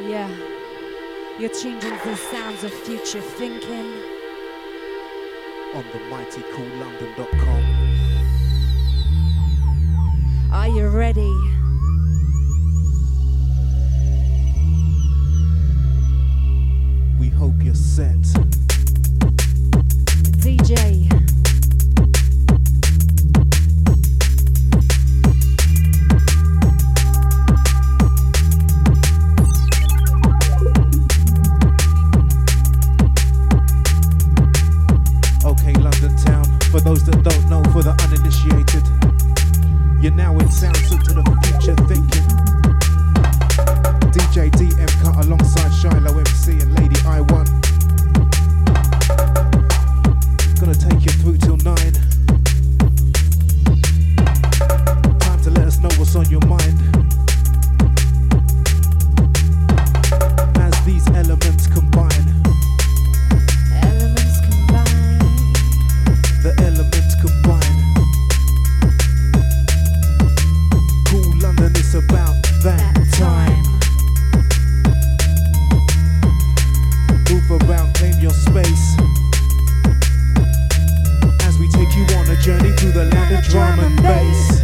Yeah, you're tuned into the sounds of future thinking on the mightycoollondon.com. Are you ready? We hope you're set. DJ. Okay, London town. For those that don't know, for the uninitiated, you're now in sounds to the future thinking. DJ DM cut alongside Shiloh MC and Lady I1. Gonna take you through till 9. Time to let us know what's on your mind. As these elements combine. The elements combine. Cool London, it's about that time. Move around, claim your space. As we take you on a journey through the land of drum and bass.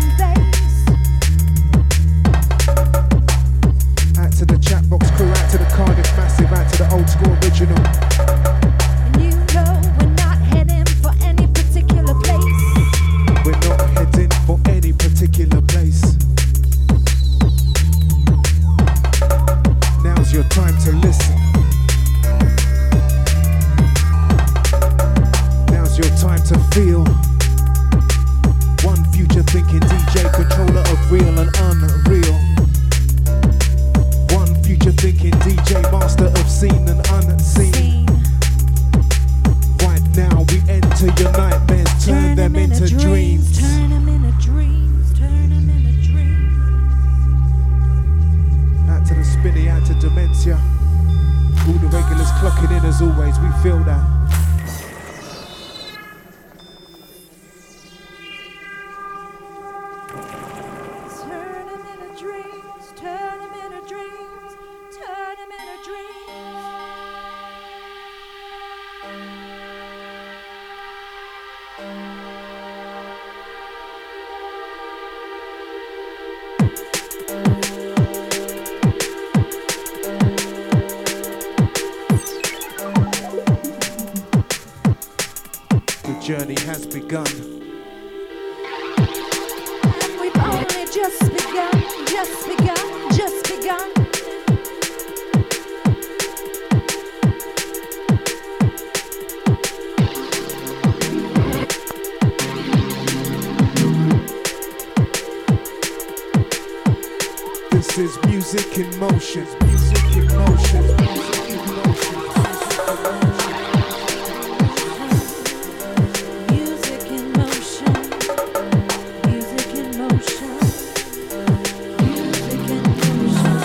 Out to the chat box crew, out to the Cardiff Massive, out to the old school original. We're not heading for any particular place. Now's your time to listen. Now's your time to feel. One future thinking DJ, controller of real and unreal. One future thinking DJ, master of seen and unseen. Right now we enter your nightmares, turn them into dreams. Turn them into dreams, turn them into dreams. Out to the spinny, out to dementia. All the regulars clocking in as always, we feel that. Turn them into dreams, turn them into dreams, turn them into dreams. The journey has begun. We've only just begun, just begun, just begun. This is music in motion, music in motion, music in motion. Music in motion, music in motion, music in motion.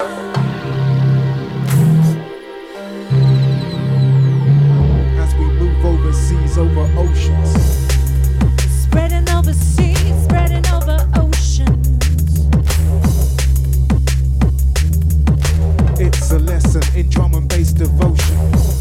As we move overseas, over oceans. Spreading over seas, spreading over oceans. It's a lesson in drum and bass devotion.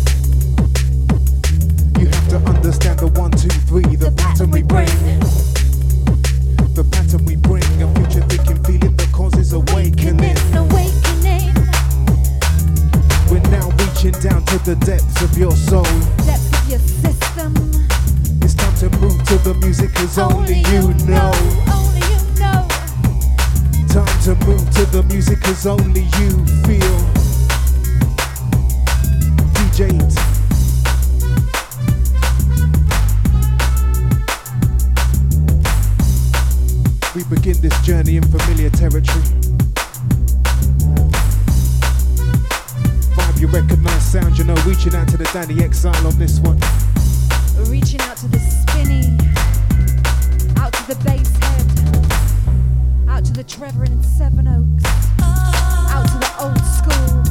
You have to understand the 1, 2, 3, the pattern we bring. The pattern we bring, a future thinking feeling, the cause is awakening. Awakening. We're now reaching down to the depths of your soul. Depth of your system. It's time to move to the music, cause only you know. Only you know. Time to move to the music, cause only you feel. DJs. We begin this journey in familiar territory. Vibe, you recognize sound, you know, reaching out to the Danny Exile on this one. Reaching out to the spinny, out to the bass head, out to the Trevor in Seven Oaks, out to the old school.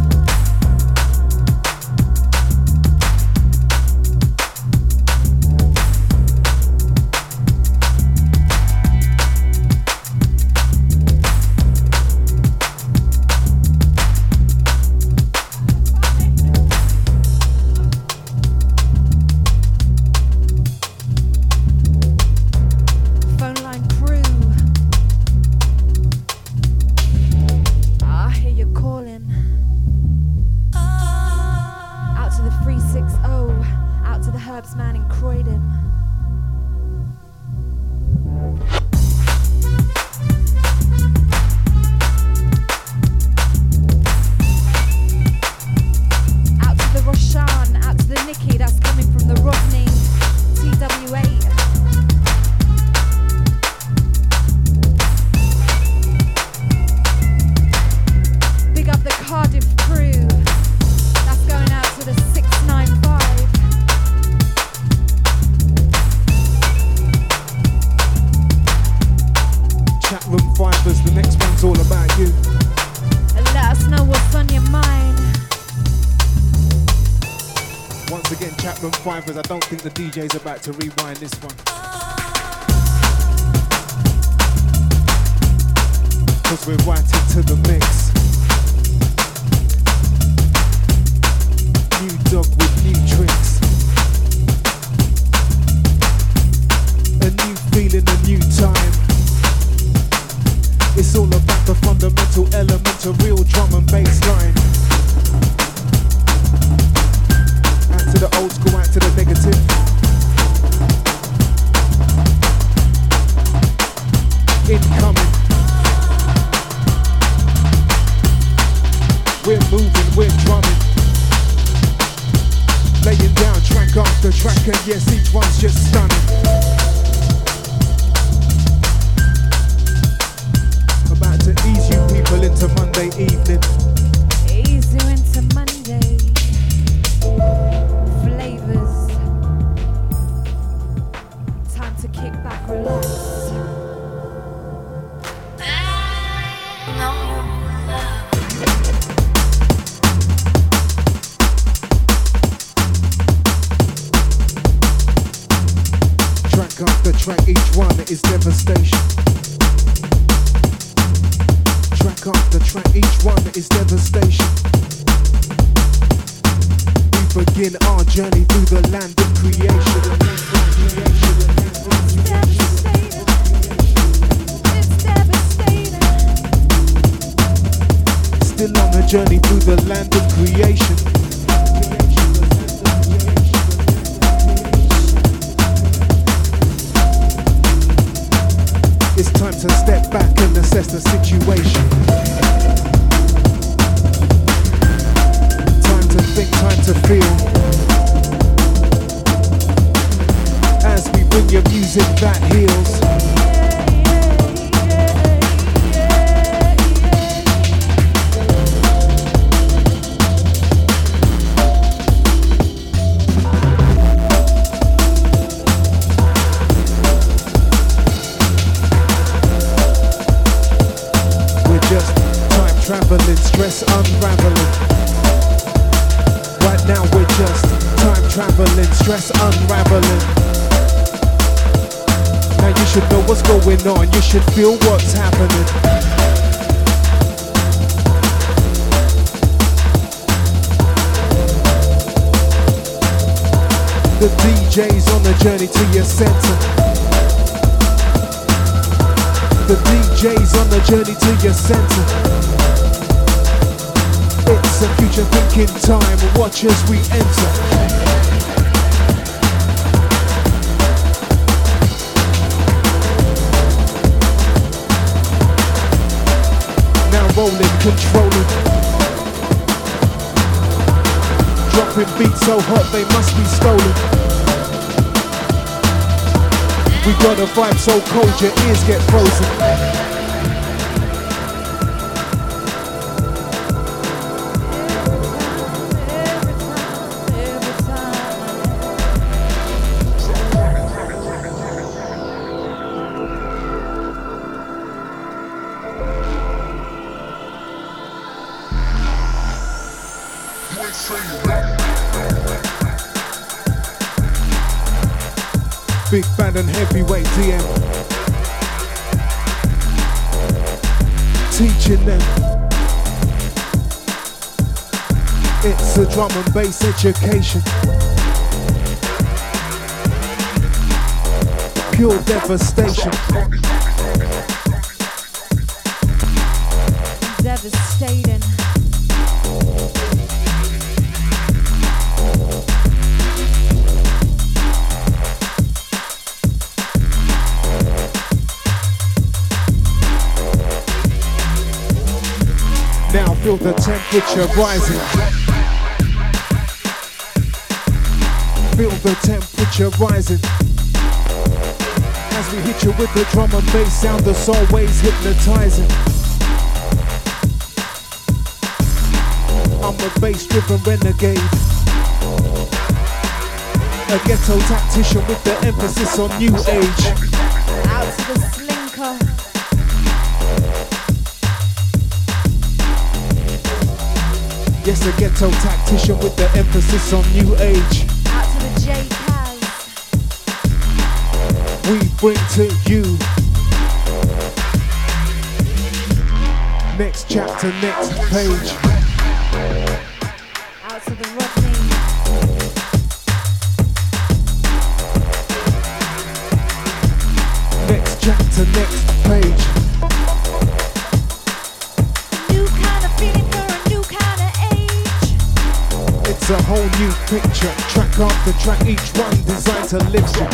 Vibes Man in Croydon. Out to the Roshan, out to the Nikki, that's coming from the Rodney TW8. Big up the Cardiff crew. That's going out to the 695. Chatroom Fibers, the next one's all about you. And let us know what's on your mind. Once again, Chatroom Fibers, I don't think the DJ's about to rewind this one. Cause we're right into the mix. New dog with new tricks. A new feeling, a new time. It's all about the fundamental element of real drum and bass line. Out to the old school, out to the negative. Incoming. We're moving, we're drumming. Laying down track after track, and yes, each one's just stunning. About to ease you people into Monday evening. Ease you into Monday. Flavors. Time to kick back, relax. Track after track, each one is devastation. Track after track, each one is devastation. We begin our journey through the land of creation. It's devastating. Still on a journey through the land of creation. It's time to step back and assess the situation. Time to think, time to feel. As we bring your music that heals. Traveling, stress unraveling. Right now we're just time traveling, stress unraveling. Now you should know what's going on, you should feel what's happening. The DJ's on the journey to your center. The DJ's on the journey to your center. It's a future thinking time, watch as we enter. Now rolling, controlling. Dropping beats so hot they must be stolen. We got a vibe so cold your ears get frozen. Big band and heavyweight DM. Teaching them. It's a drum and bass education. Pure devastation. Devastating. Feel the temperature rising. Feel the temperature rising. As we hit you with the drum and bass sound that's always hypnotizing. I'm a bass-driven renegade, a ghetto tactician with the emphasis on new age. Out to the slinker. Yes, a ghetto tactician with the emphasis on new age. Out to the J-Kaz. We bring to you next chapter, next page. Out to the Rodney. Next chapter, next page. New kind of feeling for a new kind of age. It's a whole new picture, track after track, each one designed to lift you.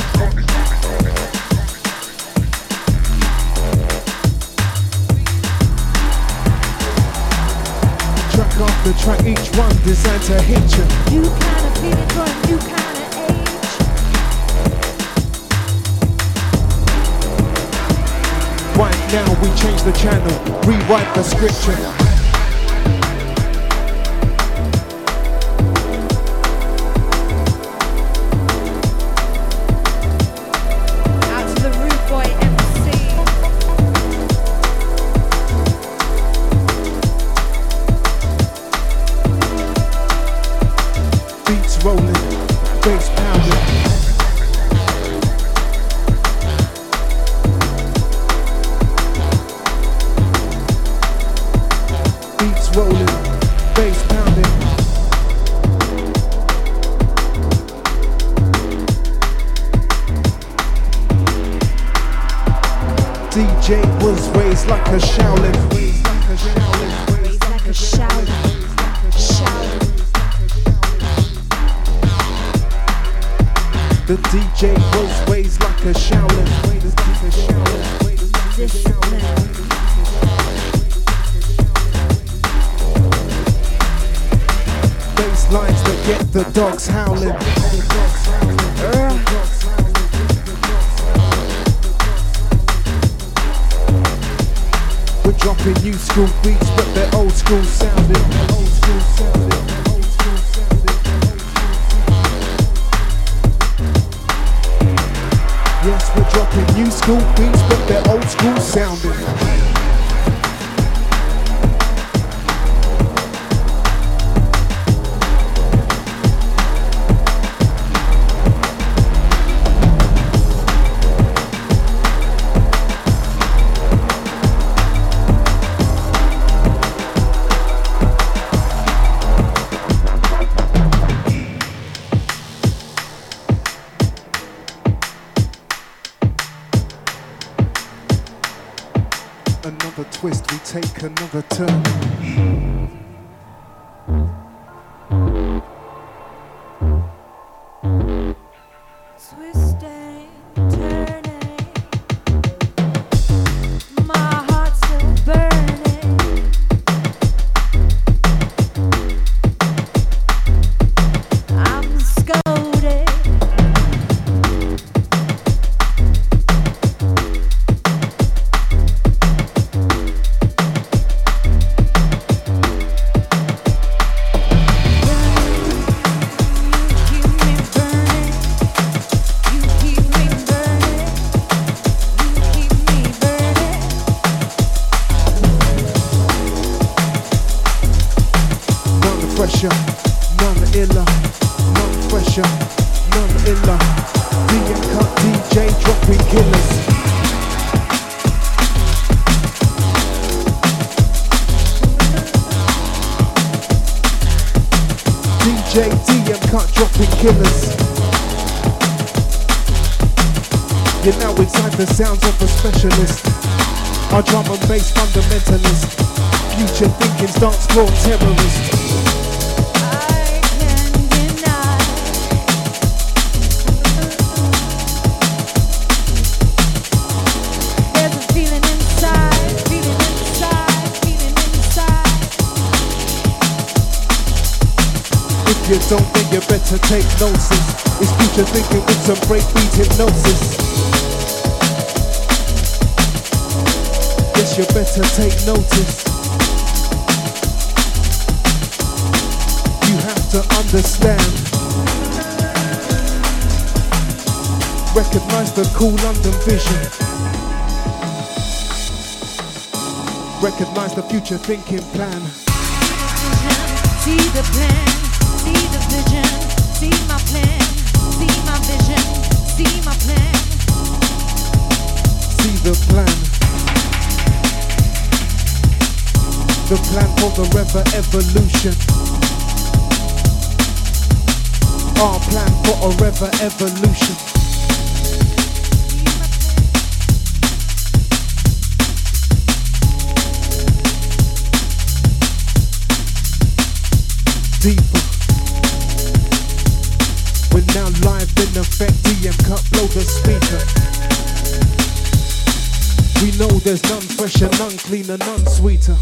Track after track, each one designed to hit you. New kind of feeling for a new kind of age. Right now we change the channel, rewrite the scripture. Out to the Rude Boy MC. Beats rolling, bass pounding. Beats rolling, bass pounding. DJ was raised like a Shaolin. Raised like a shower. Shower. The DJ was raised like a Shaolin. Discipline. Bass lines that get the dogs howling. We're dropping new school beats, but they're old school sounding. Old school sounding. Old school sounding. Yes, we're dropping new school beats, but they're old school sounding. Another twist, we take another turn. Twisting, turning. My heart's still burning. I'm scolded. None iller, none fresher, none iller. DM Cut DJ dropping killers. DJ DM Cut dropping killers. You're now inside the sounds of a specialist. Our drum and bass fundamentalist. Future thinking's dance floor terrorist. you don't, then you better take notice. It's future thinking with some breakbeat hypnosis. Yes, you better take notice. You have to understand. Recognize the cool London vision. Recognize the future thinking plan. See the plan, see the vision, see my plan, see my vision, see my plan. See the plan. The plan for the river evolution. Our plan for a river evolution. Deeper. We're now live in effect. DM cut, blow the speaker. We know there's none fresher, none cleaner, none sweeter.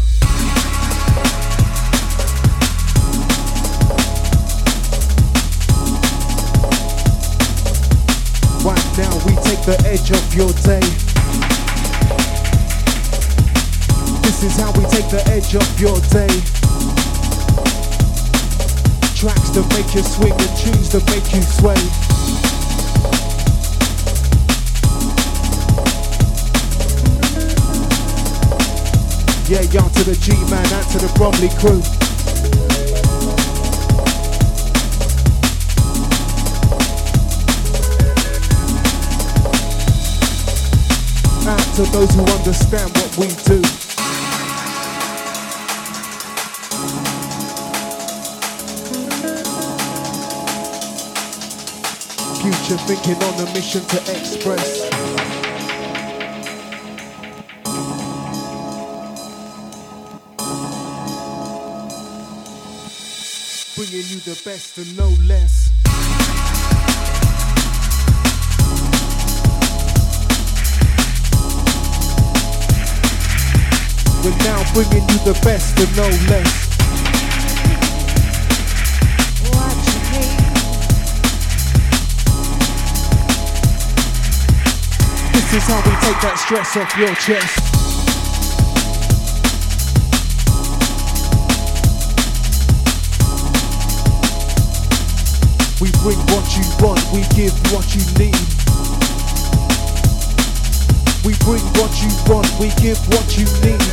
Right now we take the edge off your day. This is how we take the edge off your day. Tracks to make you swing and tunes to make you sway. Yeah, y'all to the G-Man, out to the Bromley crew. Out to those who understand what we do. Future thinking on a mission to express. Bringing you the best and no less. We're now bringing you the best and no less. This is how we take that stress off your chest. We bring what you want, we give what you need. We bring what you want, we give what you need.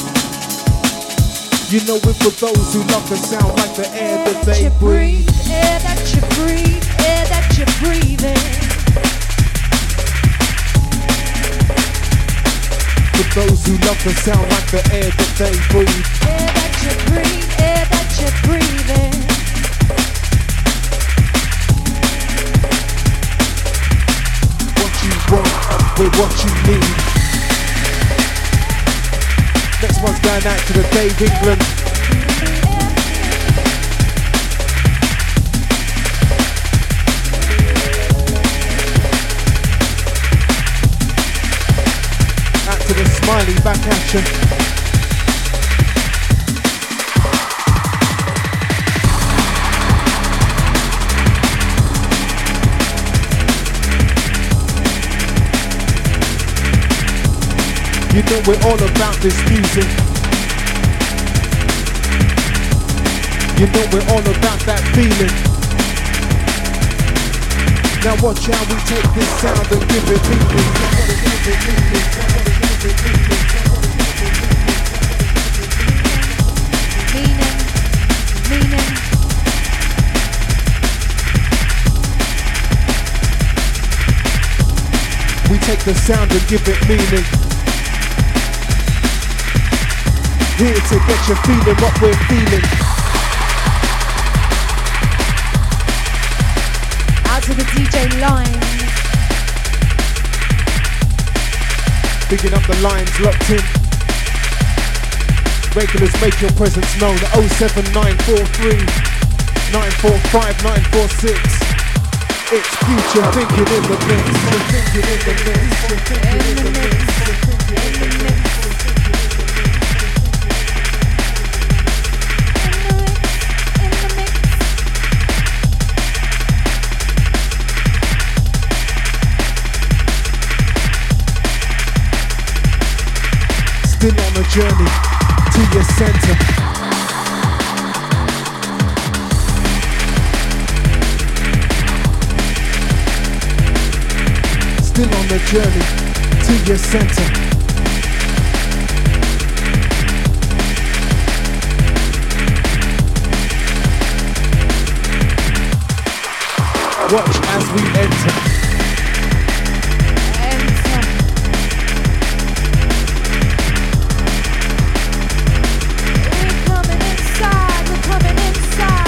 You know it for those who love the sound like the air that they breathe. Air that you breathe, air that you're breathing. For those who love the sound like the air that they breathe. Air that you breathe, air that you're breathing. What you want with what you need. Next one's going out to the Dave England. To the Smiley, back at you. You know we're all about this music. You know we're all about that feeling. Now watch how we take this sound and give it meaning. We take the sound and give it meaning. Here to get you feeling what we're feeling. Out to the DJ Lines. Picking up the lines locked in. Regulars, make your presence known. 07943 945 946. It's future thinking in the mix. Thinking in the mix. Thinking in the mix. journey to your center. Still on the journey to your center. Watch as we enter. We're coming inside, we're coming inside.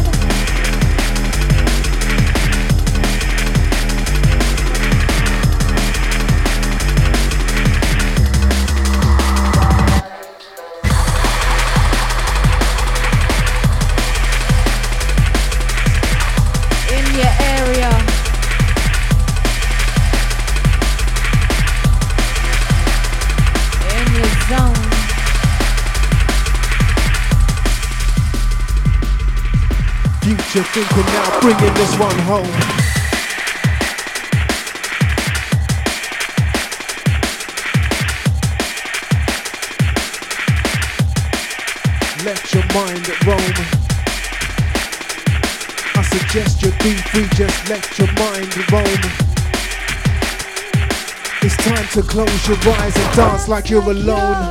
In your area. In your zone. Future thinking now, bringing this one home. Let your mind roam. I suggest you be free, just let your mind roam. It's time to close your eyes and dance like you're alone.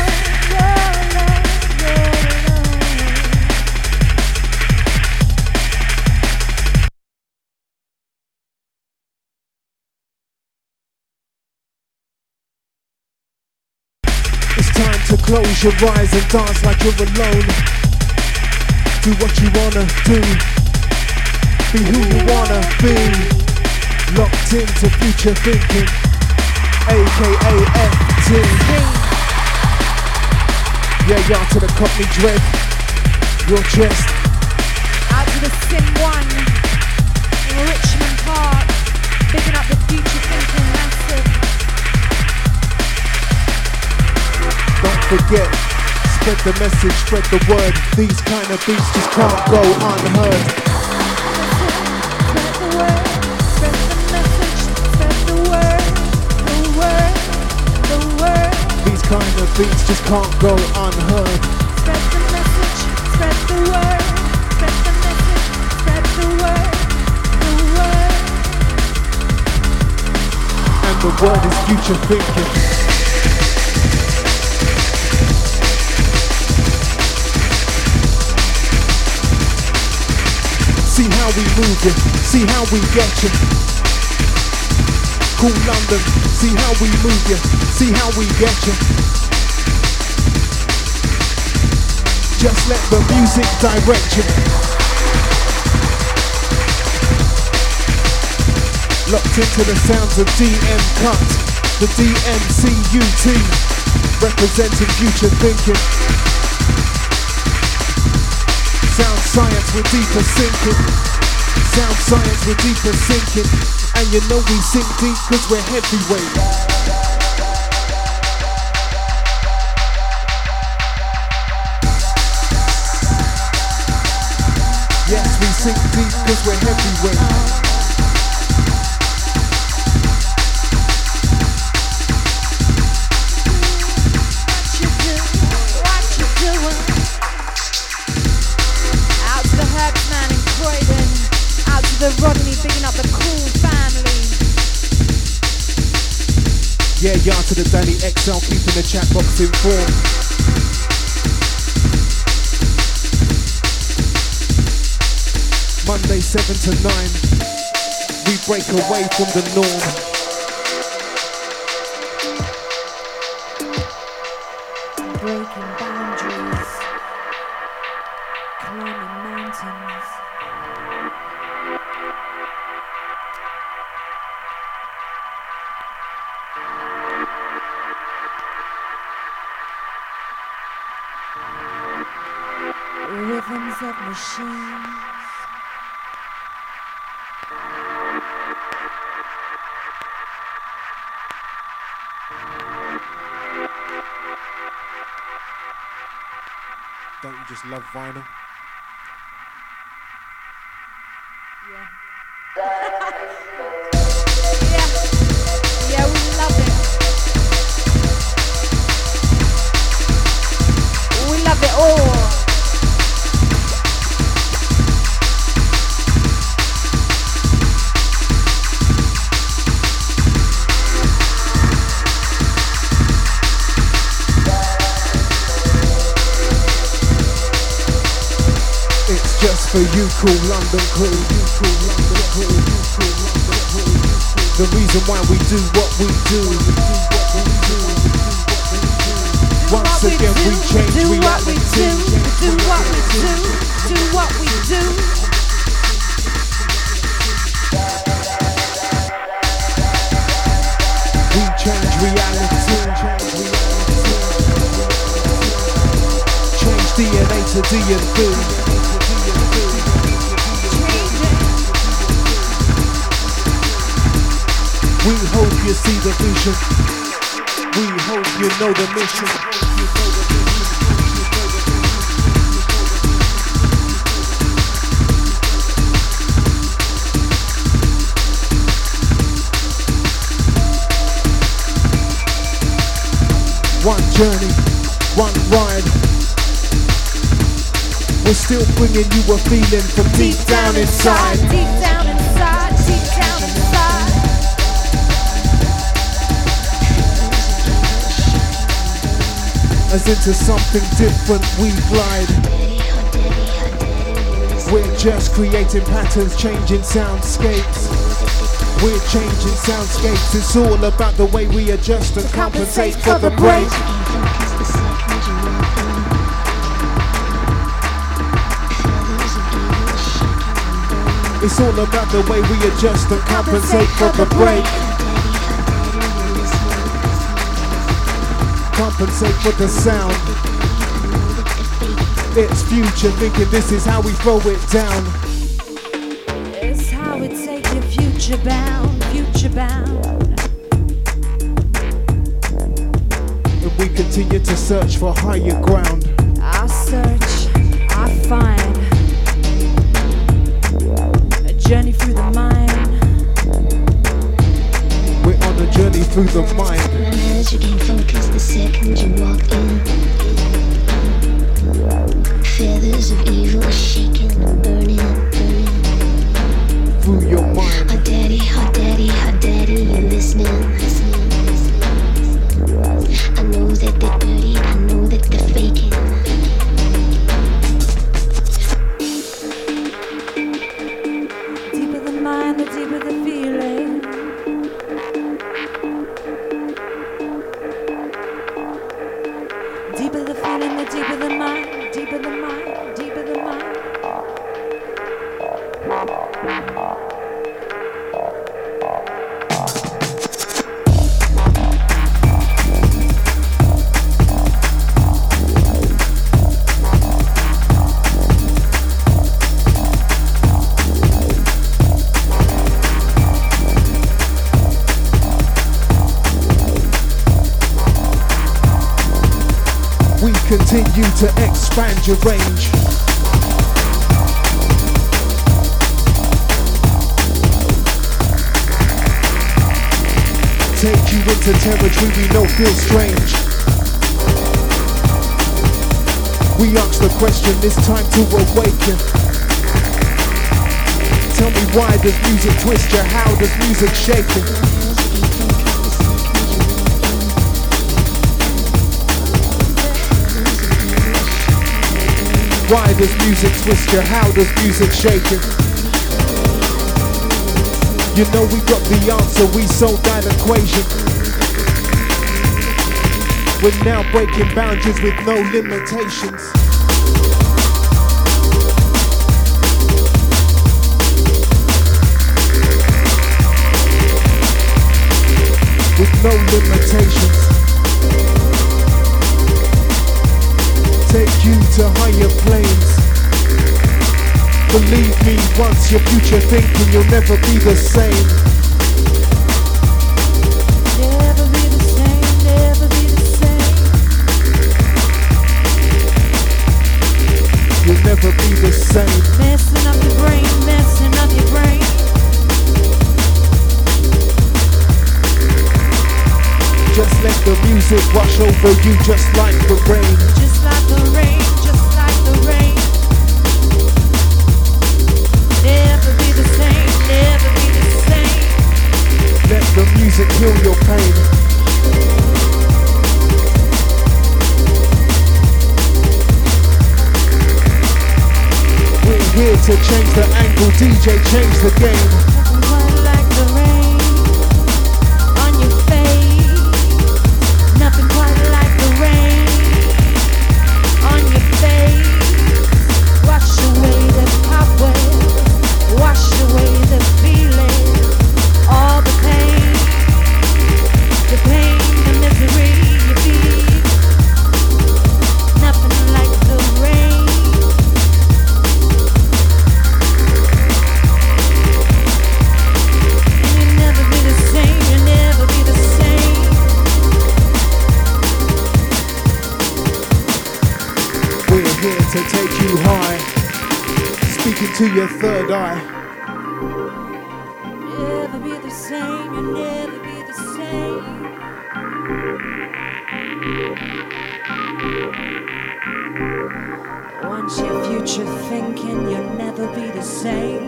It's time to close your eyes and dance like you're alone. Do what you wanna do. Be who you wanna be. Locked into future thinking, aka FT. Yeah, y'all to the Cockney Dread. Your chest. Out to the Sim 1 in Richmond Park. Bigging up the future thinking massive. Don't forget, spread the message, spread the word. These kind of beats just can't go unheard. Spread the word, spread the message, spread the word, the word, the word. These kind of beats just can't go unheard. Spread the message, spread the word, spread the message, spread the word, the word. And the word is future thinking. See how we move you, see how we get you. Cool London, see how we move you, see how we get you. Just let the music direct you. Locked into the sounds of DM Cut, the DMCUT, representing future thinking. Sound science with deeper sinking. Sound science with deeper sinking. And you know we sink deep cause we're heavyweight. Yes, we sink deep cause we're heavyweight. The Rodney bigging up the cool family. Yeah, y'all to the Danny XL, keeping the chat box informed. Monday 7 to 9, we break away from the norm. Breaking boundaries, climbing mountains. Rhythms of machines. Don't you just love vinyl? Yeah. Yeah. Yeah, we love it. have it all. It's just for you, cool London crew. The reason why we do what we do. Once again we change reality. Do what we do. Do what we do. We change reality. Change DNA to DNB. We hope you see the vision. We hope you know the mission. One journey, one ride. We're still bringing you a feeling from deep down inside. Deep down inside, deep down inside. As into something different we glide. We're just creating patterns, changing soundscapes. We're changing soundscapes. It's all about the way we adjust and compensate for the break. It's all about the way we adjust and compensate for the break. Compensate for the sound. It's future thinking, this is how we throw it down. It's how we take you future bound, future bound. And we continue to search for higher ground. I search, I find a journey through the mind. We're on a journey through the mind. You gain focus the second you walk in. Feathers of evil are shaking, burning up, burning. Through your mind. Hot daddy, hot daddy, hot daddy, you listening, listening, listening. I know that they're dirty, I know that they're faking. Deeper the mind, the deeper the feeling. Deeper the feeling, the deeper the mind, deeper the mind, deeper the mind. Continue to expand your range. Take you into territory we know feels strange. We ask the question, it's time to awaken. Tell me, why does music twist you? How does music shake you? Why does music twist you? How does music shake you? You know we got the answer, we solved that equation. We're now breaking boundaries with no limitations. With no limitations. Take you to higher planes. Believe me, once your future thinking, you'll never be the same. Never be the same, never be the same. You'll never be the same. Messing up your brain, messing up your brain. Just let the music wash over you just like the rain. Just like the rain. heal your pain. We're here to change the angle, DJ, change the game. Nothing quite like the rain on your face. Nothing quite like the rain on your face. Wash away the cobweb, wash away the feeling, all the pain, the misery you feel. Nothing like the rain. And you'll never be the same, you'll never be the same. We're here to take you high, speaking to your third eye. Never be the same, you'll never be the same. Once your future thinking, you'll never be the same.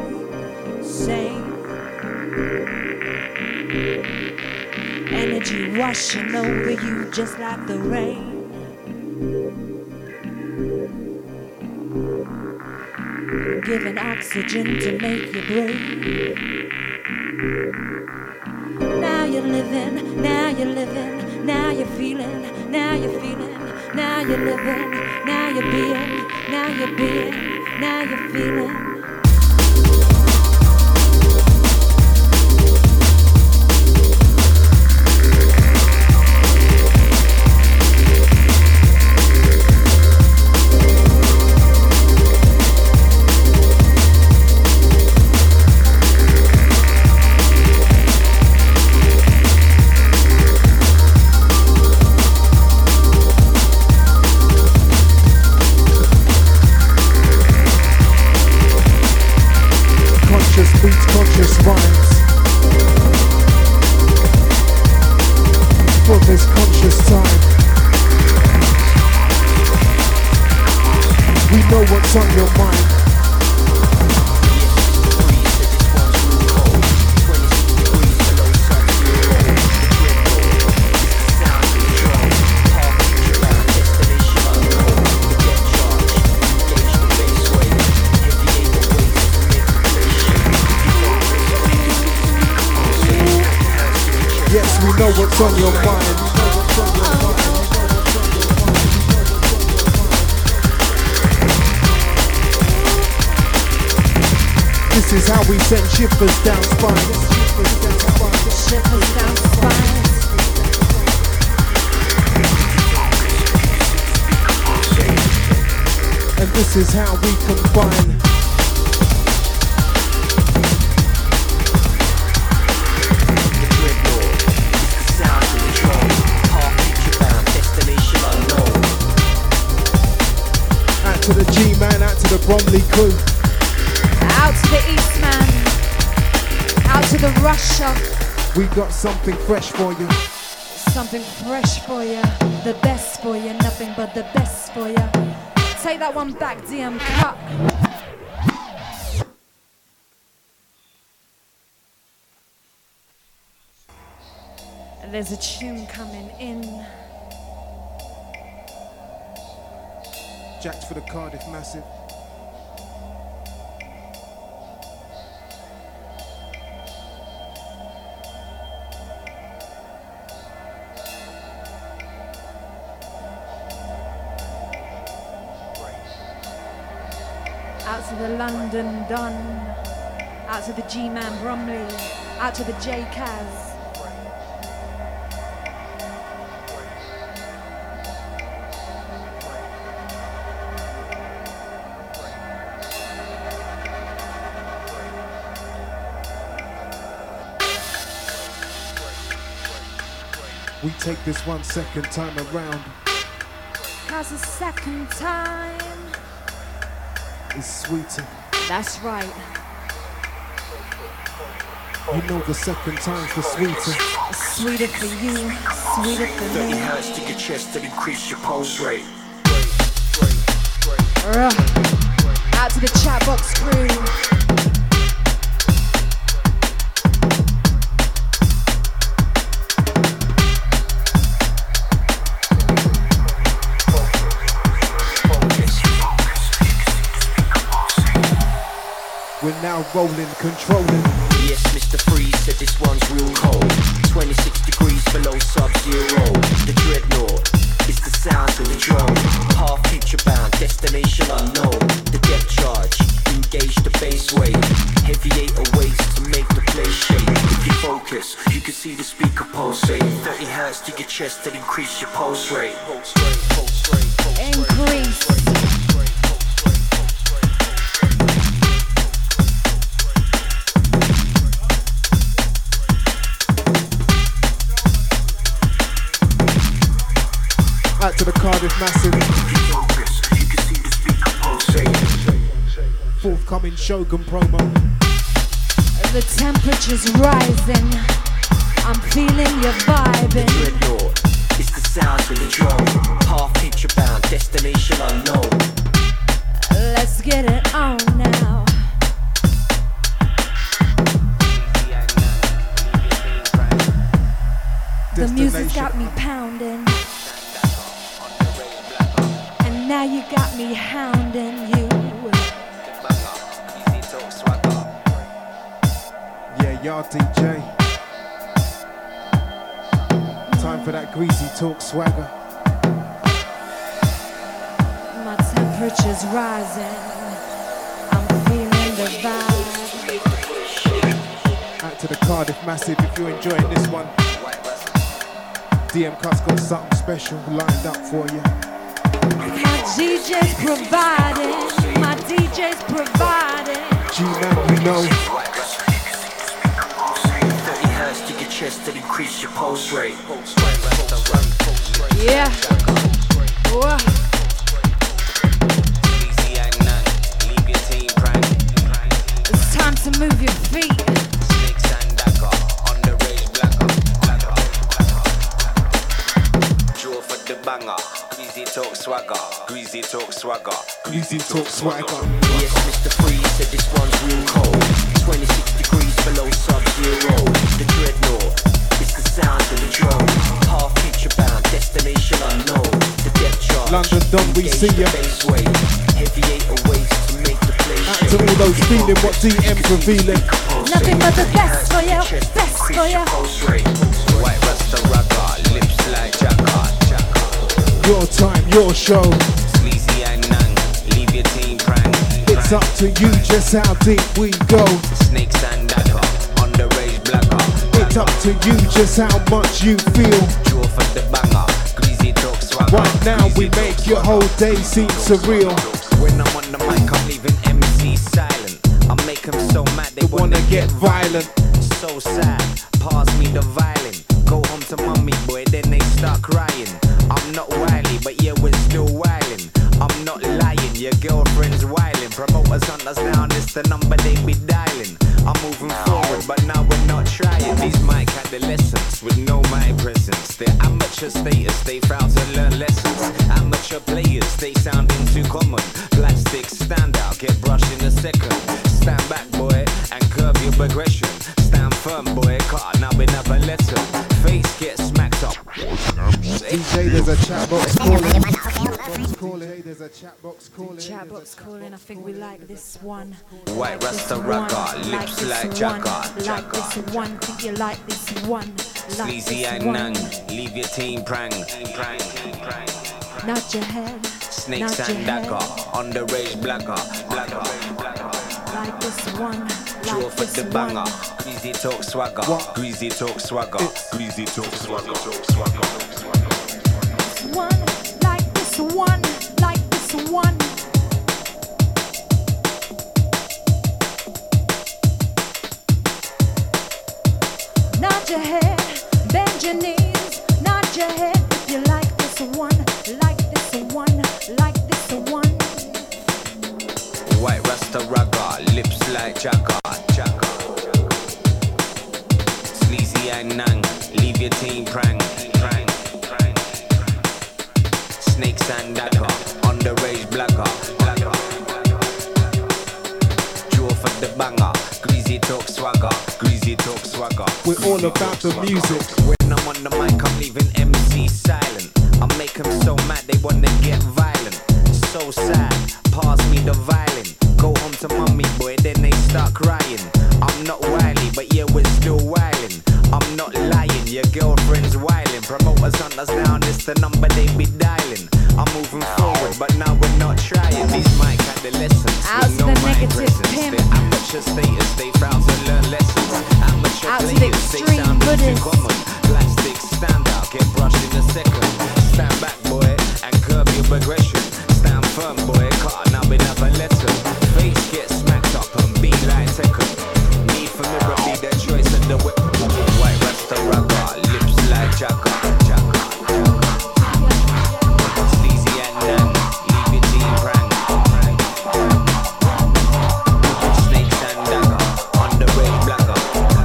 Energy washing over you just like the rain. Giving oxygen to make you breathe. Now you're living, now you're living, now you're feeling, now you're feeling, now you're living, now you're being, now you're being, now you're feeling. Beats, conscious rhymes for this conscious time. We know what's on your mind. Yes, we know what's on your mind. This is how we send shivers down spines. Shivers down spines. And this is how we combine. To the G-Man, out to the Bromley crew. Out to the Eastman. Out to the Russia. We got something fresh for you. Something fresh for you. The best for you. Nothing but the best for you. Take that one back, DM Cut. And there's a tune coming in. Jacked for the Cardiff Massive. Out to the London Don. Out to the G-Man Bromley. Out to the J-Kaz. We take this one second time around. 'Cause the second time is sweeter. That's right. You know the second time's the sweeter. Sweeter for you, sweeter for 30 me. hertz to your chest to increase your pulse rate. Out to the chat box crew. We're now rolling, controlling. Yes, Mr. Freeze said this one's real cold. 26 degrees below sub-zero. The dreadnought is the sounds of the drone. Half future bound, destination unknown. The depth charge, engage the bass wave. Heavy 808s to make the place shake. If you focus, you can see the speaker pulsate. 30 hertz to your chest to increase your pulse rate. Increase. Out to the Cardiff Massive. Forthcoming Shogun promo. The temperature's rising. I'm feeling your vibing. Dreadnought, it's the sounds of the drone. Half future bound, destination unknown. Let's get it on now. The music's got me pounding. And now you got me hounding you. Yeah, y'all DJ. Time for that greasy talk swagger. My temperature's rising. I'm feeling the vibe. Out to the Cardiff Massive if you're enjoying this one. DM Cut's got something special lined up for you. My DJ's providing. My DJ's providing. G-Man, you know. 30 hertz to your chest to increase your pulse rate. Yeah. Whoa. It's time to move your feet. Talk swagger, greasy talk swagger, Greasy talk swagger. Yes, Mr. Freeze said this one's real cold. 26 degrees below sub-zero. The dreadnought, it's the sounds of the drone. Half future bound, destination unknown. The depth charge, London Don, we see ya. bass wave. Heavy 808s to make the place Out shake. to all those feeling what DM's revealing. Nothing but the best for you, best for you. white rasta ragga, lips like jacka. Your time, your show. Sleazy and nang, leave your team prang. It's up to you just how deep we go. Snakes and dagger, underage blacker. It's up to you just how much you feel. Draw for the banger, greasy talk swagger. Right now we make your whole day seem surreal. When I'm on the mic, I'm leaving MC silent. I make them so mad they Wanna get violent. So sad, pass me the violin. Go home to mommy, boy, then they start crying. I'm not wily, but yeah, we're still wildin'. I'm not lying, your girlfriend's wildin'. Promoters hunt us down, it's the number they be dialing. I'm moving forward, but now we're not trying. These mic adolescents with no mic presence. They're amateur status, they fail to learn lessons. Amateur players, they sounding too common. Plastic stand out, get brushed in a second. Stand back, boy, and curb your progression. Stand firm, boy, caught now another lesson. Face gets smacked up. DJ, there's a chat box calling. There's a chat box calling. Chat box calling, I think we like this one. White rasta This ragga, one, lips this like one, jagga. Like this one, think you like this one. Like Sleazy this and one. nang, leave your team prang. Nod your head. Snakes nod your and dagger, head. underage blacker. Like this one. Draw Like for this the one. banger, greasy talk swagger, What? greasy talk swagger, greasy talk swagger. One, like this one, like this one. Nod your head, bend your knees, nod your head if you like this one, like this one, like this one. White rasta ragga, lips like jagga. Sleazy and nang, leave your team prang. Snakes and dagger, underage blacker. Draw for the banger, greasy talk swagger, greasy talk swagger. We're all about the music. When I'm on the mic, I'm leaving MC silent. I make them so mad they wanna get violent. So sad, pass me the violin. Go home to mommy, boy, then they start crying. I'm not wily, but yeah, we're still wildin'. I'm not lying, your girlfriend's wildin'. Promoters hunt us down, it's the number they be dialing. I'm moving forward, but now we're not trying. These mic adolescents Out with to no the mind negative presence. pimp. Their amateur status, they fail to learn lessons. Amateur Out to the players, they extreme sound too Buddhists. common. Plastic stand out, get brushed in a second. Stand back, boy, and curb your progression. Stand firm, boy, cut another lesson. Face get smacked up and be like Tekken. Need for mirror be the choice of the whip. White Rasta ragga, lips like Jagga. Sleazy and nan, leave your team prang. Snakes and dagger, underage blagger.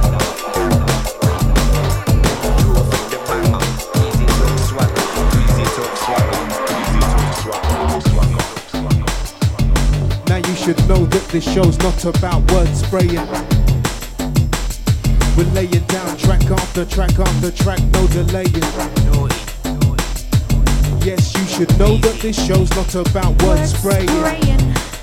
Draw for the banger, easy talk swagger, easy talk swagger, easy talk swagger. Now you should know that this show's not about word spraying. We're laying down track after track after track, no delaying. Yes, you should know that this show's not about word spraying.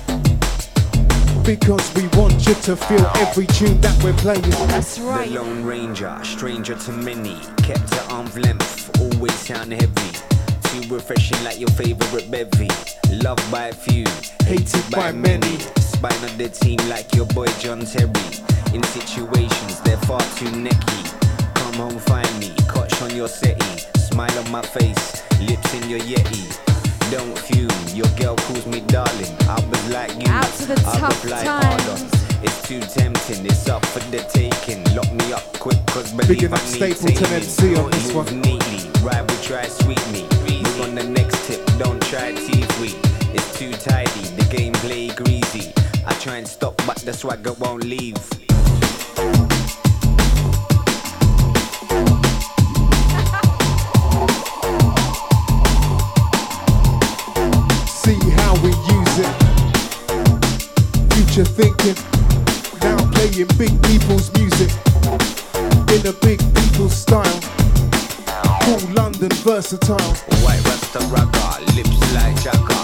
Because we want you to feel every tune that we're playing. That's right. The Lone Ranger, stranger to many, kept at arm's length, always sound heavy. Too refreshing like your favorite bevy. Loved by a few, hated by many. Spine of the team like your boy John Terry. In situations they're far too necky. Come home find me, Koch on your settee. Smile on my face, lips in your Yeti. Don't fume, your girl calls me darling. I was like you, Out to the I tough replied times. harder. It's too tempting, it's up for the taking. Lock me up quick, cause believe Bigging I up need Stapleton taming. MC on this Move one. neatly, ride we try sweet me. Move on the next tip, don't try TV. It's too tidy, the gameplay greasy. I try and stop, but the swagger won't leave. See how we use it. Future thinking. Now playing big people's music in a big people's style. Cool London versatile. White Rasta ragga, lips like Jagga.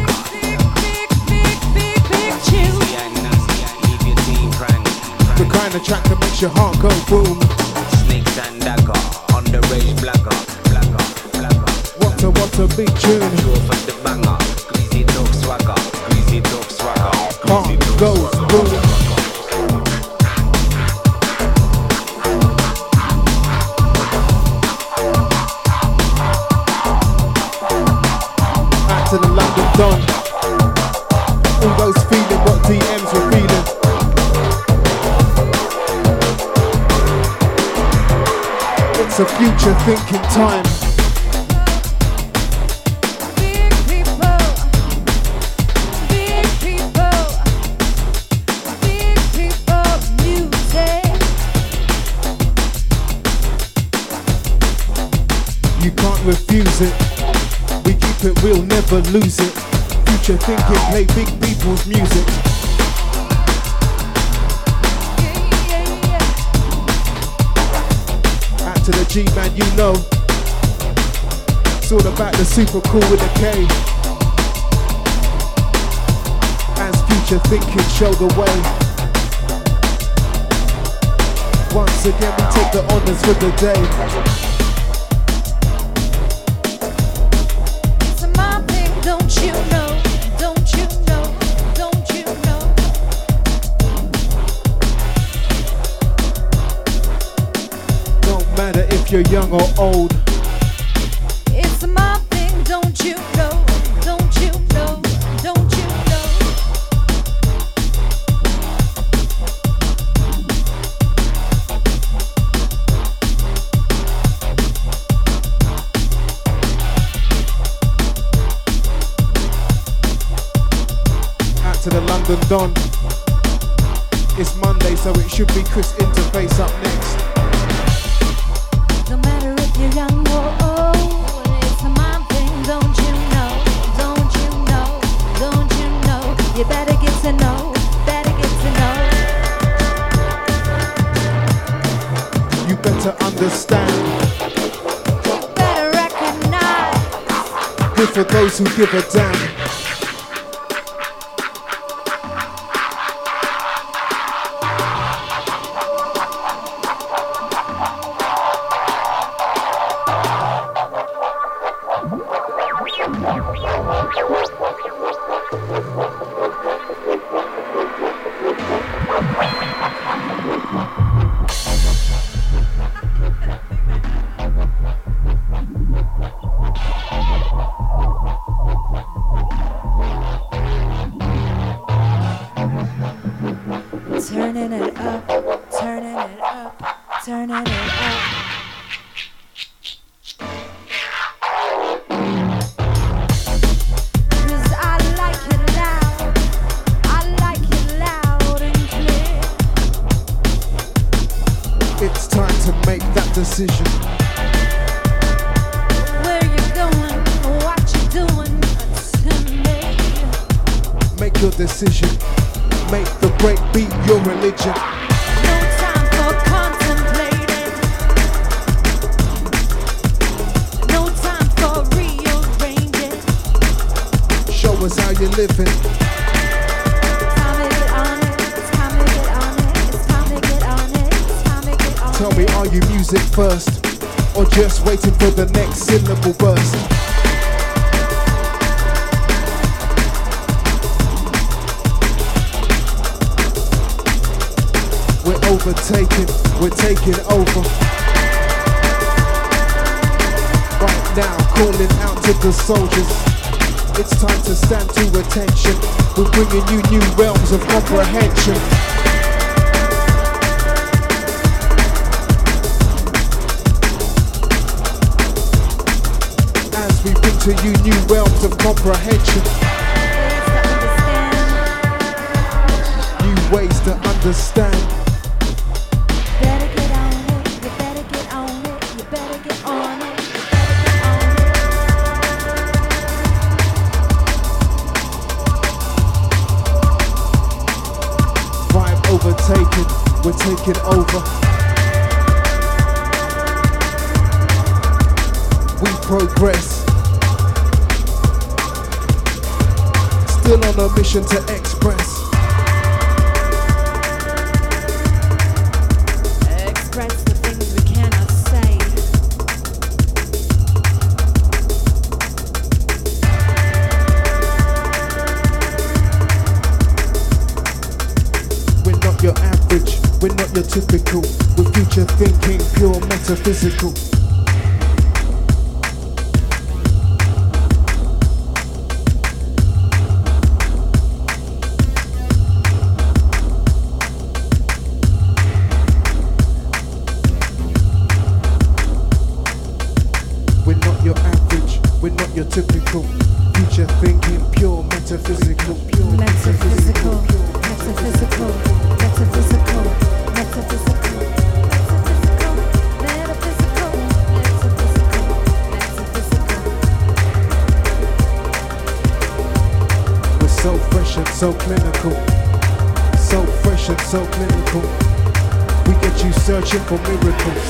Big tune. See, I nasty, leave your team prang. The kind of track that makes your heart go boom. Snakes and dagger, underage blagger. What a big tune. Draw for the banger, greasy talk swagger, greasy talk swagger. Heart goes boom. Out to the London Don. All those feeling what DMs were feeling. It's a future thinking time. You can't refuse it. We keep it real, never lose it. Future thinking, play big people's music. Out to the G-Man, you know. It's all about the super cool with a K. As future thinking show the way. Once again we take the honors for the day. Don't you know, don't you know, don't you know? Don't matter if you're young or old. It's my thing, don't you know, don't you know, don't you know? To the London Don. It's Monday, so it should be Chris Interface up next. No matter if you're young or old, it's my thing, don't you know, don't you know, don't you know? You better get to know, better get to know. You better understand. You better recognize. Good for those who give a damn. turning it up, turning it up, turning it up. Cause I like it loud, I like it loud and clear. It's time to make that decision. Where you going, what you doing to me? Make your decision. Make the break beat your religion. No time for contemplating. No time for rearranging. Show us how you're living. Time to get on it. It's time to get on it. It's time to get on it. It's time to get on it. Tell me, are you music first? Or just waiting for the next syllable burst? We're overtaking, we're taking over. Right now, calling out to the soldiers. It's time to stand to attention. We're bringing you new realms of comprehension. As we bring to you new realms of comprehension. New ways to understand. Better get on it. You better get on it. You better get on it. You better get on it. Vibe overtaken, we're taking over. We progress. Still on a mission to express. Express the things we cannot say. We're not your average, we're not your typical. We're future thinking, pure metaphysical. We're not your average, we're not your typical. Future thinking, pure metaphysical. Pure Metaphysical, metaphysical, metaphysical, metaphysical, metaphysical, metaphysical, metaphysical, metaphysical. We're so fresh and so clinical. So fresh and so clinical. We get you searching for miracles.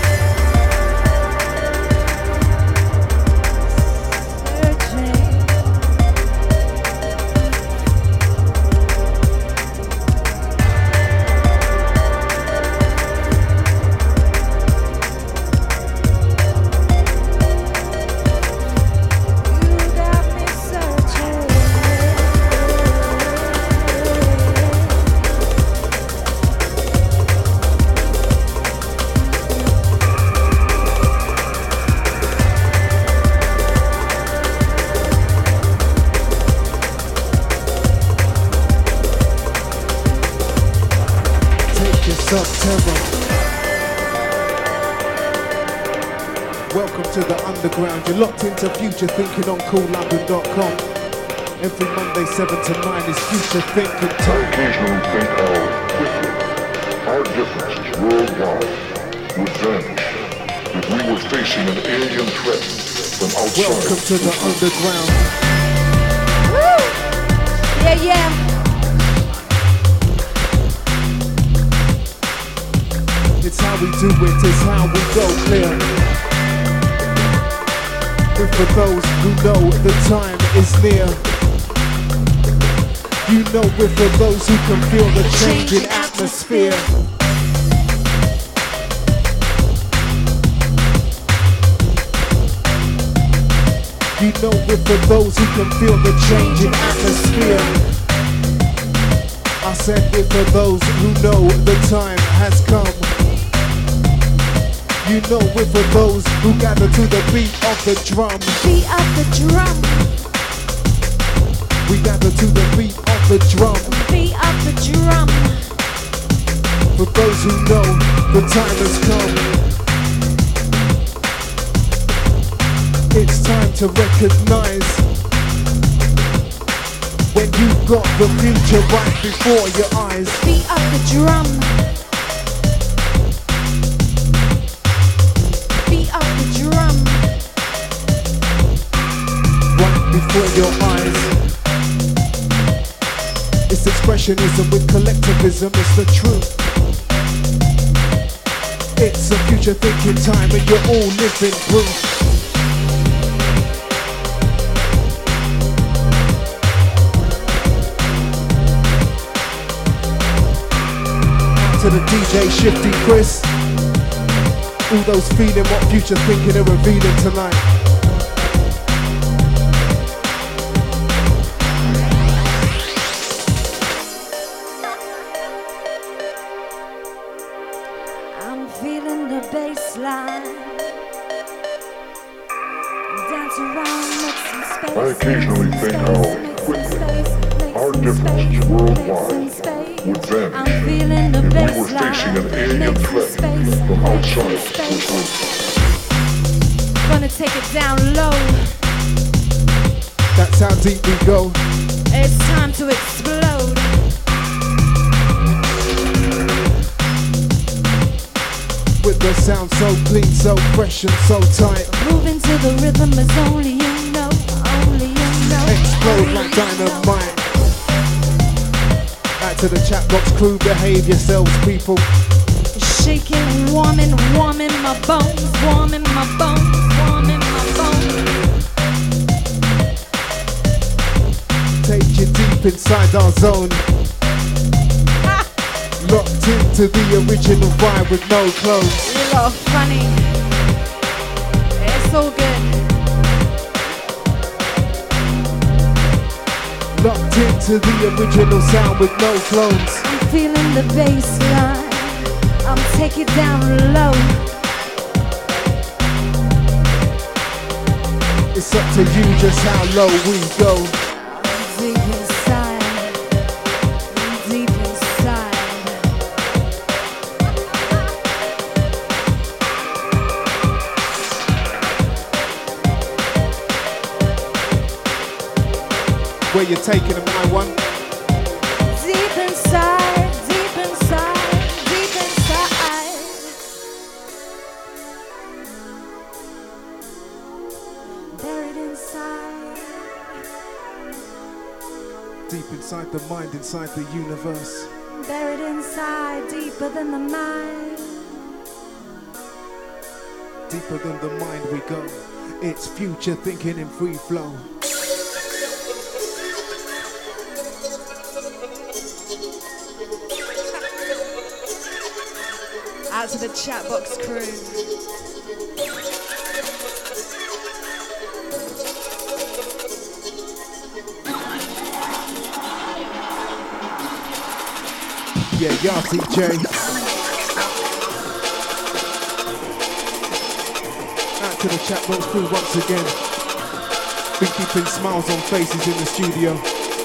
Terror. Welcome to the underground. You're locked into Future Thinking on CoolLondon.com. Every Monday 7 to 9 is Future Thinking I time. occasionally think how quickly our differences worldwide would vanish if we were facing an alien threat from outside. Welcome to the underground. Woo! Yeah, yeah. It's how we do it, it's how we go clear. And for those who know the time is near. You know we're for those who can feel the changing atmosphere. You know we're for those who can feel the changing atmosphere. I said we're for those who know the time has come. You know we're for those who gather to the beat of the drum. Beat of the drum. We gather to the beat of the drum. Beat of the drum. For those who know, the time has come. It's time to recognize when you've got the future right before your eyes. Beat up the drum. Beat up the drum. Right before your eyes. It's expressionism with collectivism, it's the truth. It's a future thinking time and you're all living proof. Out to the DJ Shifty Chris. All those feeling what future thinking are revealing tonight. I occasionally think how quickly our differences worldwide would vanish if we were facing an alien threat from outside this world. Gonna take it down low. That's how deep we go. It's time to explode. With the sound so clean, so fresh and so tight. Moving to the rhythm is only you know, only you know. Explode like dynamite. Back to the chat box crew, behave yourselves, people. Shaking, warming my bones, warming my bones, warming my bones. Take you deep inside our zone. Locked into the original vibe with no clothes. You lot are funny. It's all good. Locked into the original sound with no clones. I'm feeling the bass line. I'm taking it down low. It's up to you just how low we go. Deep inside. Deep inside. Where you taking them, I one? Deep inside, deep inside, deep inside. Buried inside. Deep inside the mind, inside the universe. Buried inside, deeper than the mind. Deeper than the mind we go. It's future thinking in free flow. Out to the chat box crew. Yeah, Yachty J. Out to the chat box crew once again. Been keeping smiles on faces in the studio.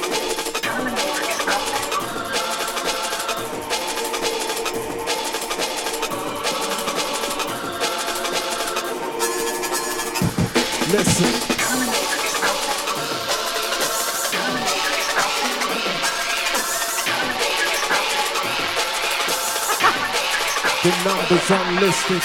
Listen. The numbers unlisted.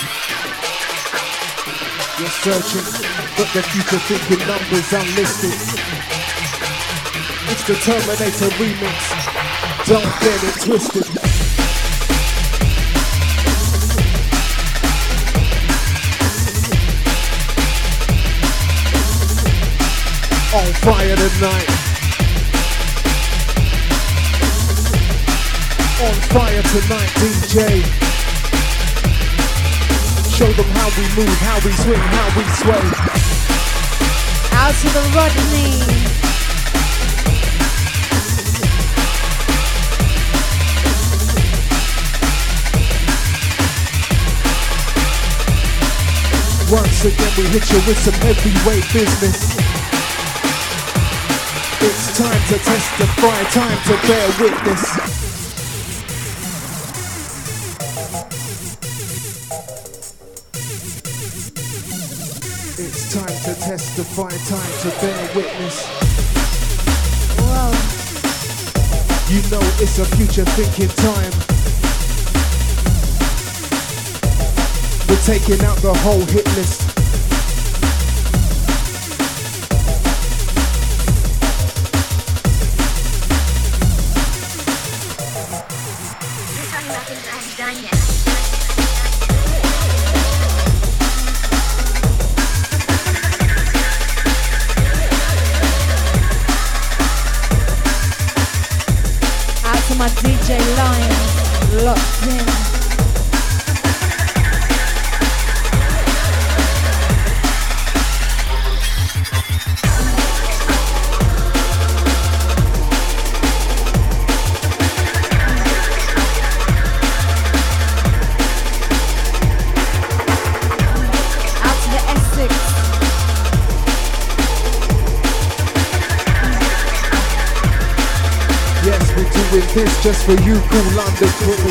You're searching, but the future thinking numbers unlisted. It's the Terminator remix. Don't get it twisted. On fire tonight. On fire tonight, DJ. Show them how we move, how we swing, how we sway. Out to the Rodney. Once again we hit you with some heavyweight business. It's time to testify, time to bear witness. testify, time to bear witness. Whoa. You know it's a future thinking time. We're taking out the whole hit list. My DJ line locked in. Out to the Essex. Yes, we're doing this just for you, cool London.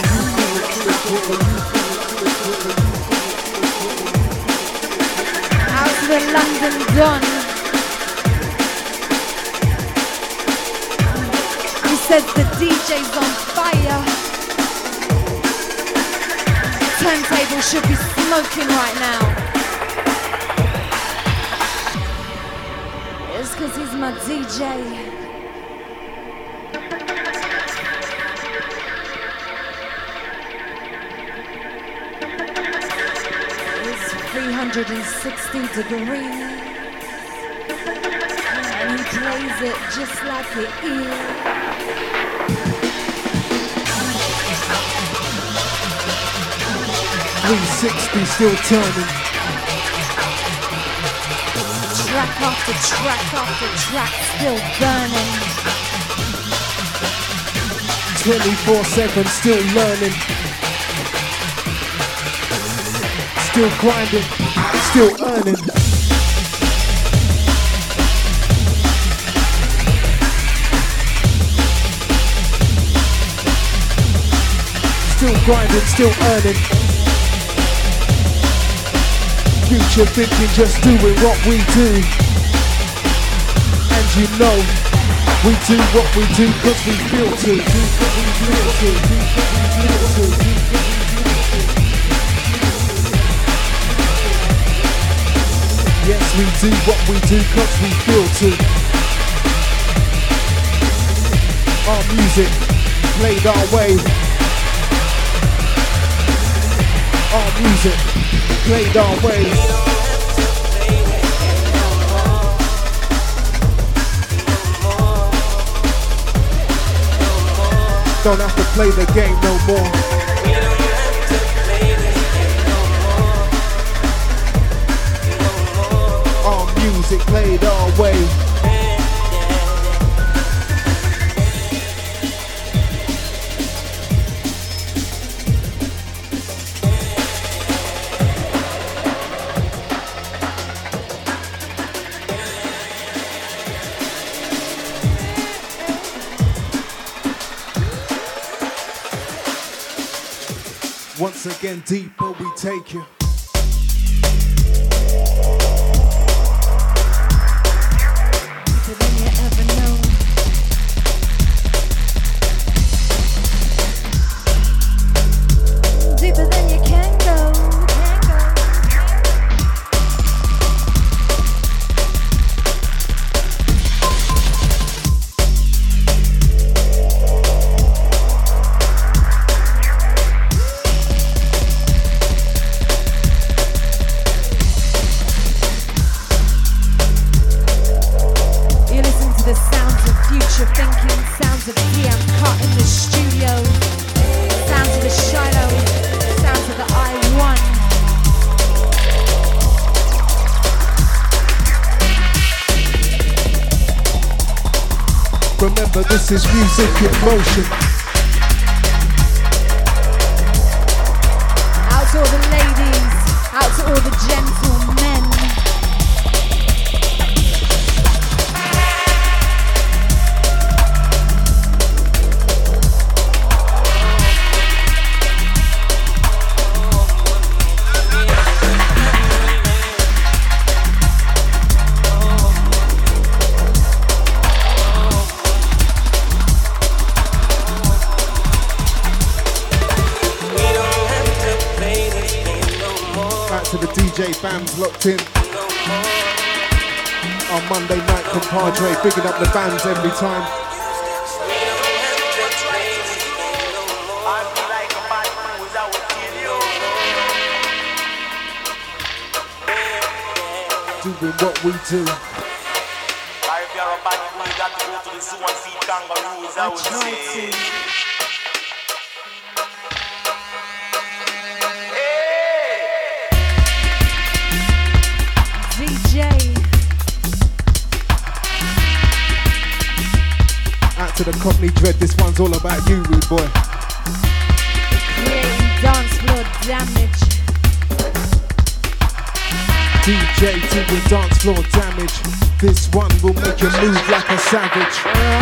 Out to the London Don. He says the DJ's on fire. Turntable should be smoking right now. It's 'cause he's my DJ. It's 360 degrees. And he plays it just like it is. 360 still turning. Track after track after track, still burning. 24/7 still learning. Still grinding, still earning. Still grinding, still earning. Future thinking, just doing what we do. And you know, we do what we do 'cause we feel to. Yes, we do what we do 'cause we feel to. Our music played our way. Our music played our way. Don't have to play the game no more. Our music played our way. Once again, deeper we take you. Deeper than you ever know. Deeper than you can go. Remember, this is music in motion. Out to all the ladies, out to all the gentlemen. to the DJ Bams locked in. Our Monday night compadre, bigging up the Bams every time. Doing what we do. If you're a bad boy, you got to go to the zoo and feed kangaroos, I would say. Out to the Cockney Dread, this one's all about you, rude boy. Creating dance floor damage. DJ doing dance floor damage. This one will make you move like a savage.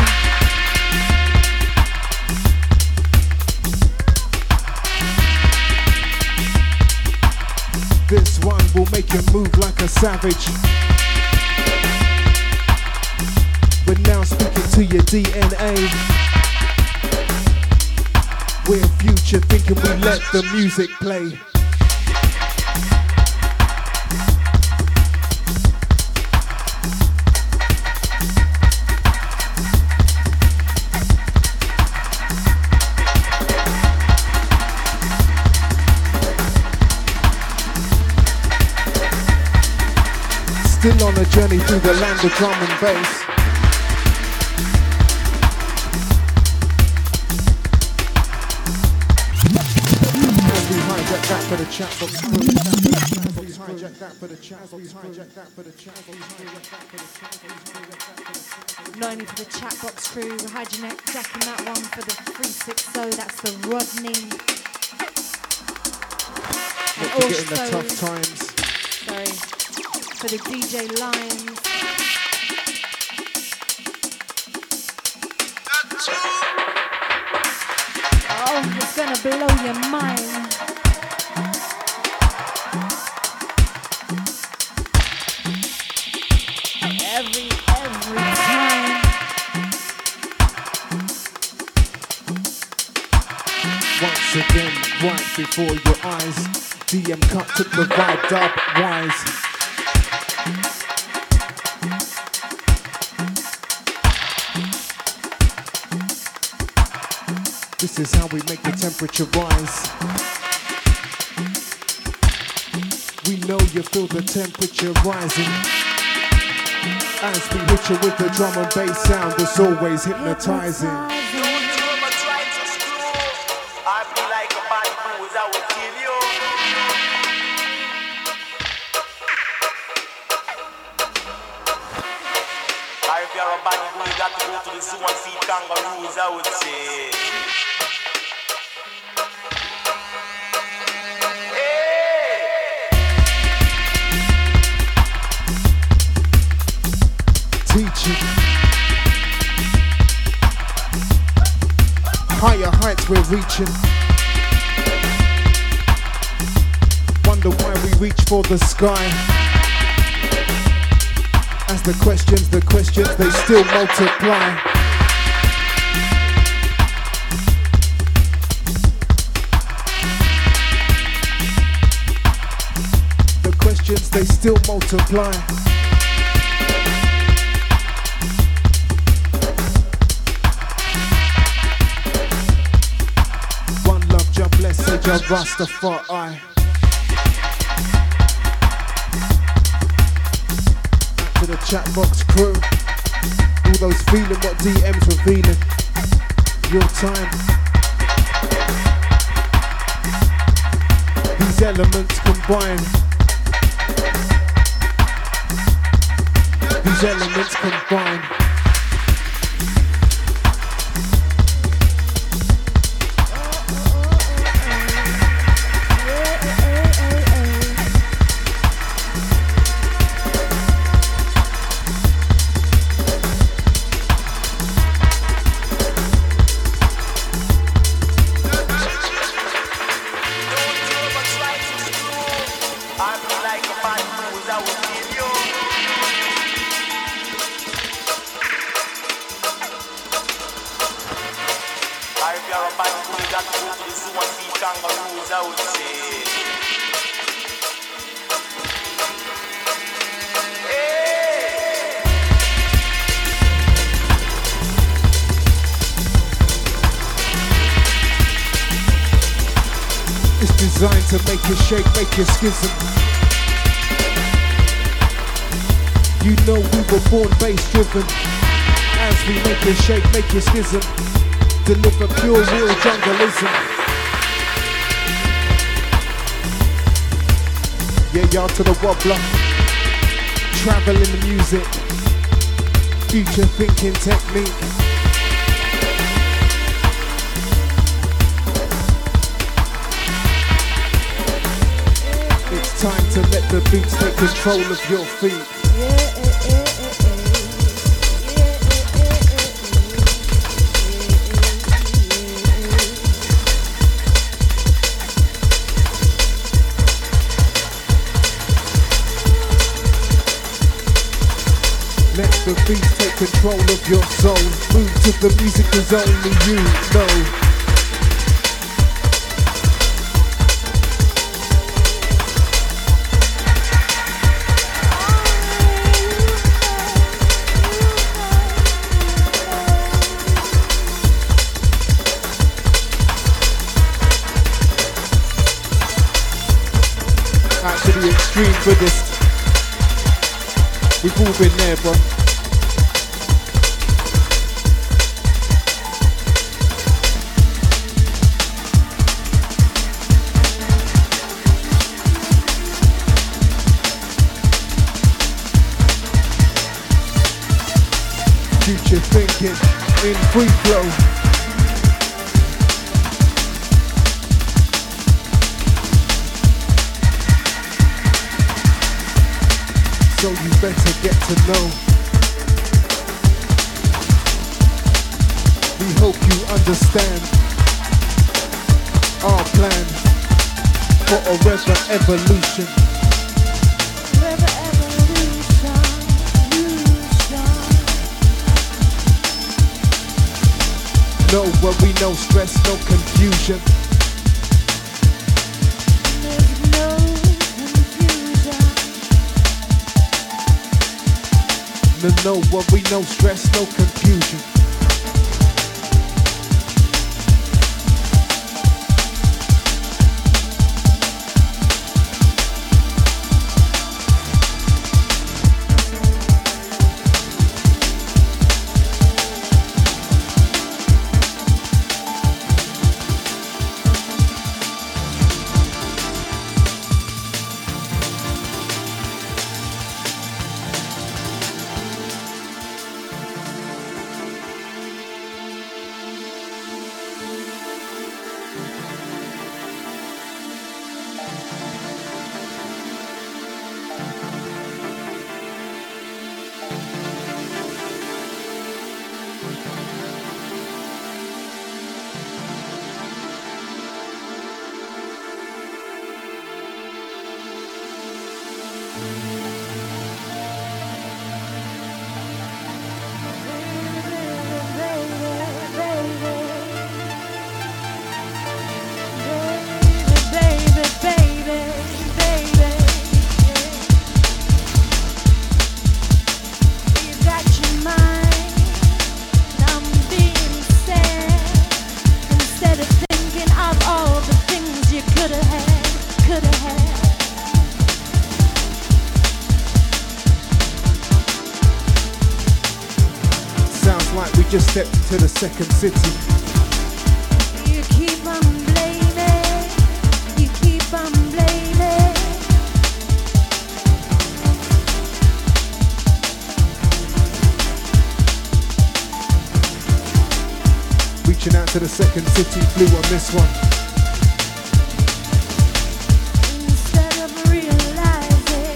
This one will make you move like a savage. We're now speaking to your DNA. We're future thinking we let the music play. Still on a journey through the land of drum and bass. As we hijack that for the chat box crew. Hijack that for the chat box. Hijack that for the chat box. Not only for the chat box crew, hijacking that one for the 360. That's the Rodney. And Not forgetting the tough times. Sorry. For the DJ Lines. Oh, it's gonna blow your mind. Every time. Once again, right before your eyes. DM Cut took the vibe dub wise. This is how we make the temperature rise. We know you feel the temperature rising. As we hit you with the drum and bass sound, it's always hypnotizing. Don't you ever try to screw. I'd be like a bad boy, I would kill you. If you're a bad boy, you got to go to the zoo and feed kangaroos, I would say. Teaching. Higher heights we're reaching. Wonder why we reach for the sky. As the questions, they still multiply. The questions, they still multiply. One love, Jah bless, Jah Rastafari. To the chat box crew, all those feeling what DM's revealing. Your time. These elements combine. These elements combine. It's designed to make you shake, make you schism. You know we were born bass driven. As we make you shake, make you schism. Deliver pure real jungleism. Yeah, y'all to the wobbler. Travel in the music. Future thinking technique. It's time to let the beats take control of your feet. Let the beats take control of your soul. Move to the music as only you know. Actually, extreme Buddhist. We've all been there, bro. Future thinking in free flow. So you better get to know. We hope you understand our plan for a forever evolution. Forever evolution. No worry, no stress, no confusion. There's no confusion. No worry, no stress, no confusion. Just stepped into the second city. You keep on blaming. You keep on blaming. Reaching out to the second city, blue on this one. Instead of realizing.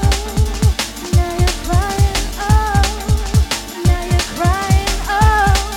Now you're crying, oh.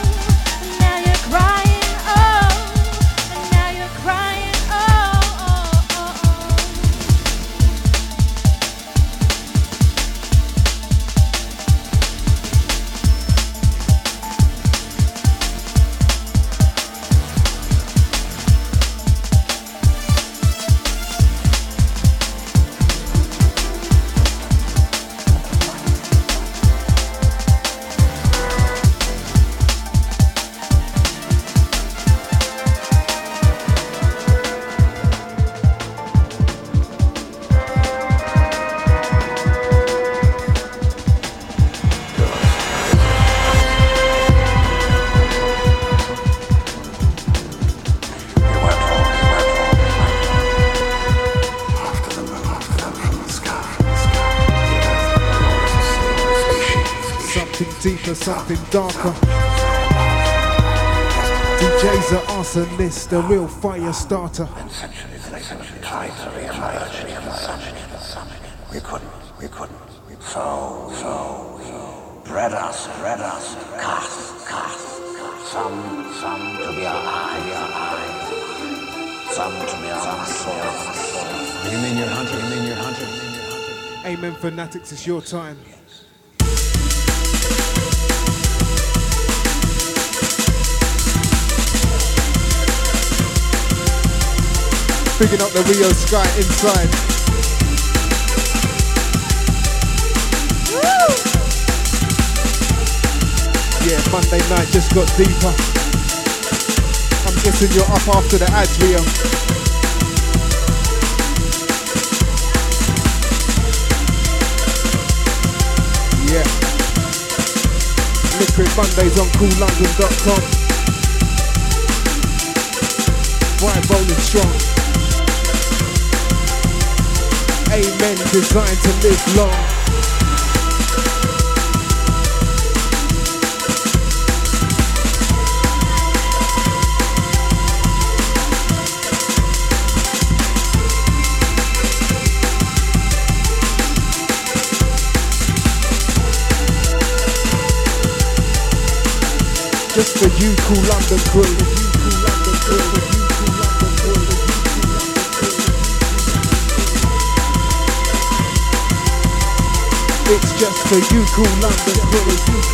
something darker. DJ's an arsonist, a real fire starter. And centuries later, we tried to realize we couldn't. So, bred us, cast. Some to be our eyes, some to be our soul. You mean you're hunter? Amen, fanatics, it's your time. Picking up the Rio Sky inside. Woo! Yeah, Monday night just got deeper. I'm guessing you're up after the ads, Rio. Yeah. Liquid Mondays on coollondon.com. Right, rolling strong. Amen, designed to live long. Just for you, Cool London crew. It's just for you, Cool London crew.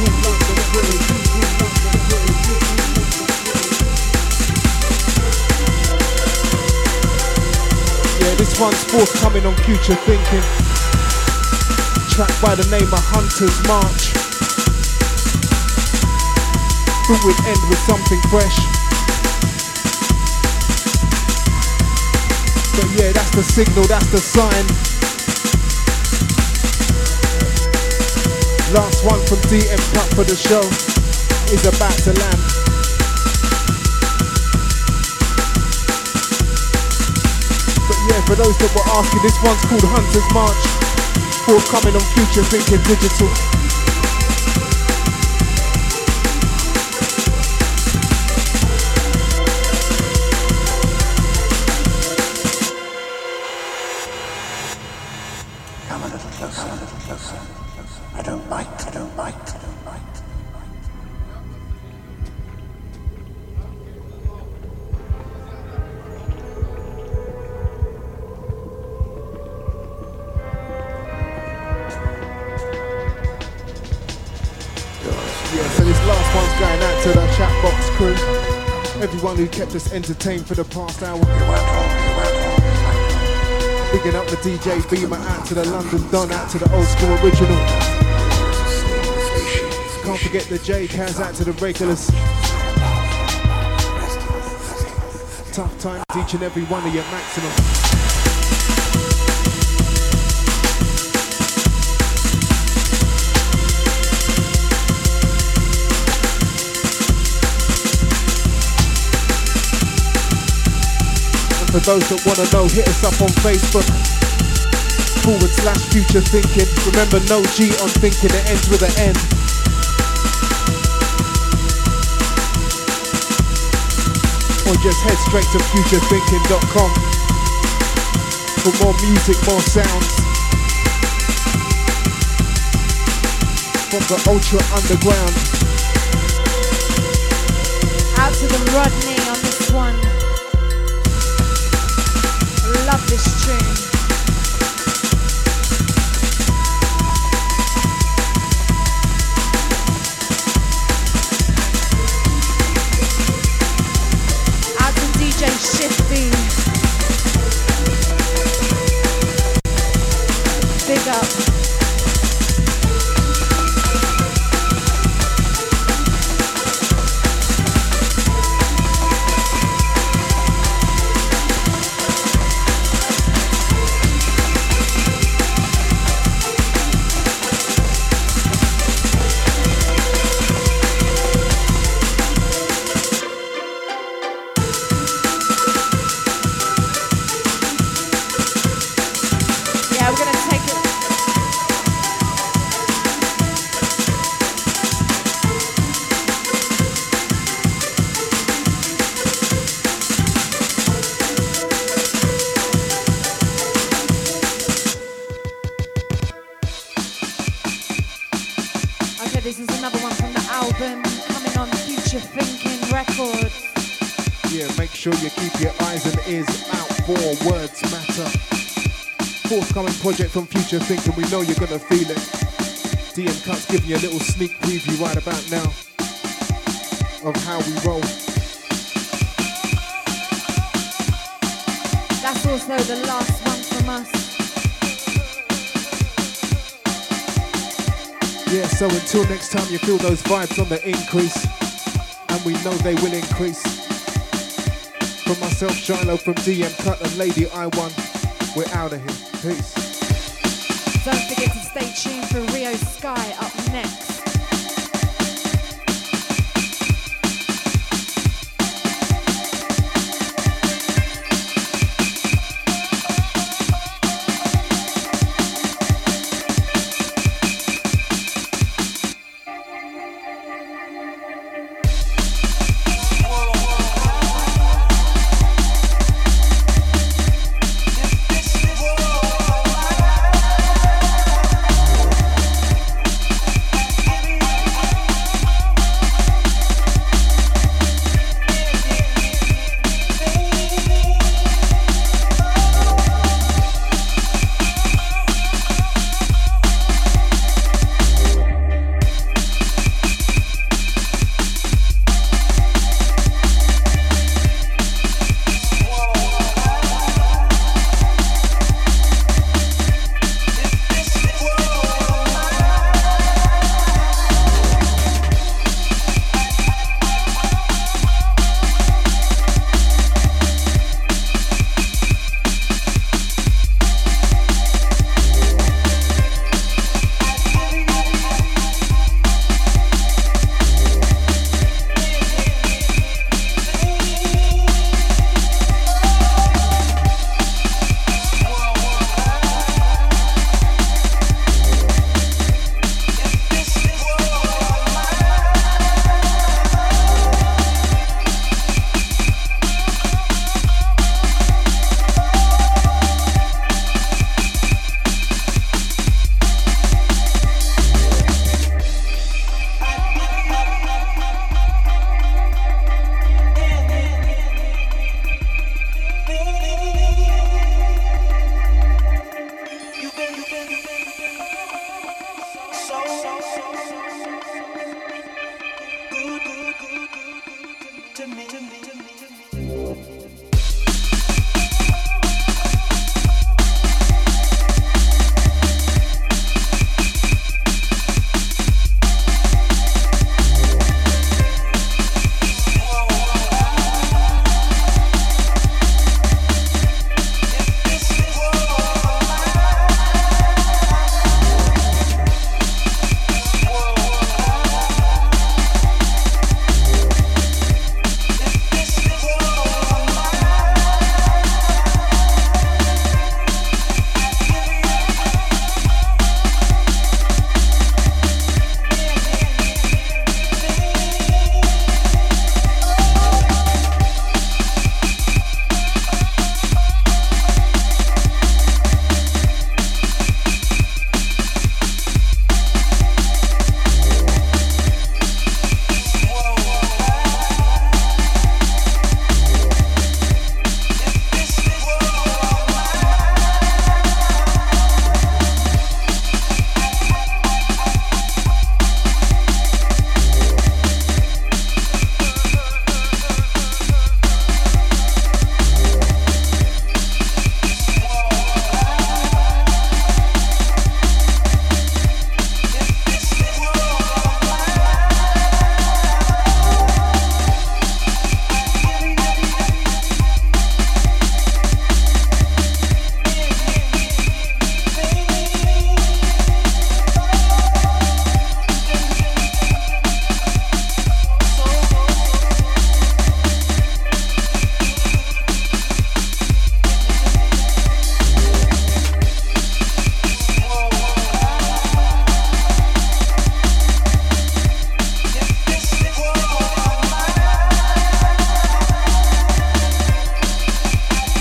Yeah, this one's forthcoming on Future Thinking. Track by the name of Hunter's March. Thought we'd end with something fresh. But yeah, that's the signal, that's the sign. Last one from DM Cut for the show is about to land. But yeah, for those that were asking, this one's called Hunter's March. Forthcoming on Future Thinking Digital. Come a little closer. I don't bite. Yeah, so this last one's going out to the chat box crew. Everyone who kept us entertained for the past hour. Bigging up the DJ Beamer, out to the London Don, out to the old school original. Can't forget the J-Cans, out to the regulars. Tough times, each and every one of your maximum. For those that want to know, hit us up on Facebook /Future Thinking. Remember, no G on thinking, it ends with an N. Or just head straight to futurethinking.com for more music, more sounds from the ultra underground. Out to the Rodney on this one. Love this tune. Out to DJ Shifty. Big up. Records. Yeah, make sure you keep your eyes and ears out for Words Matter. Forthcoming project from Future Thinking, we know you're gonna feel it. DM Cuts giving you a little sneak preview right about now of how we roll. That's also the last one from us. Yeah, so until next time you feel those vibes on the increase, and we know they will increase. From myself, Shiloh, from DM Cut and Lady I1, we're out of here. Peace. Don't forget to stay tuned for Rio Sky up next. To me.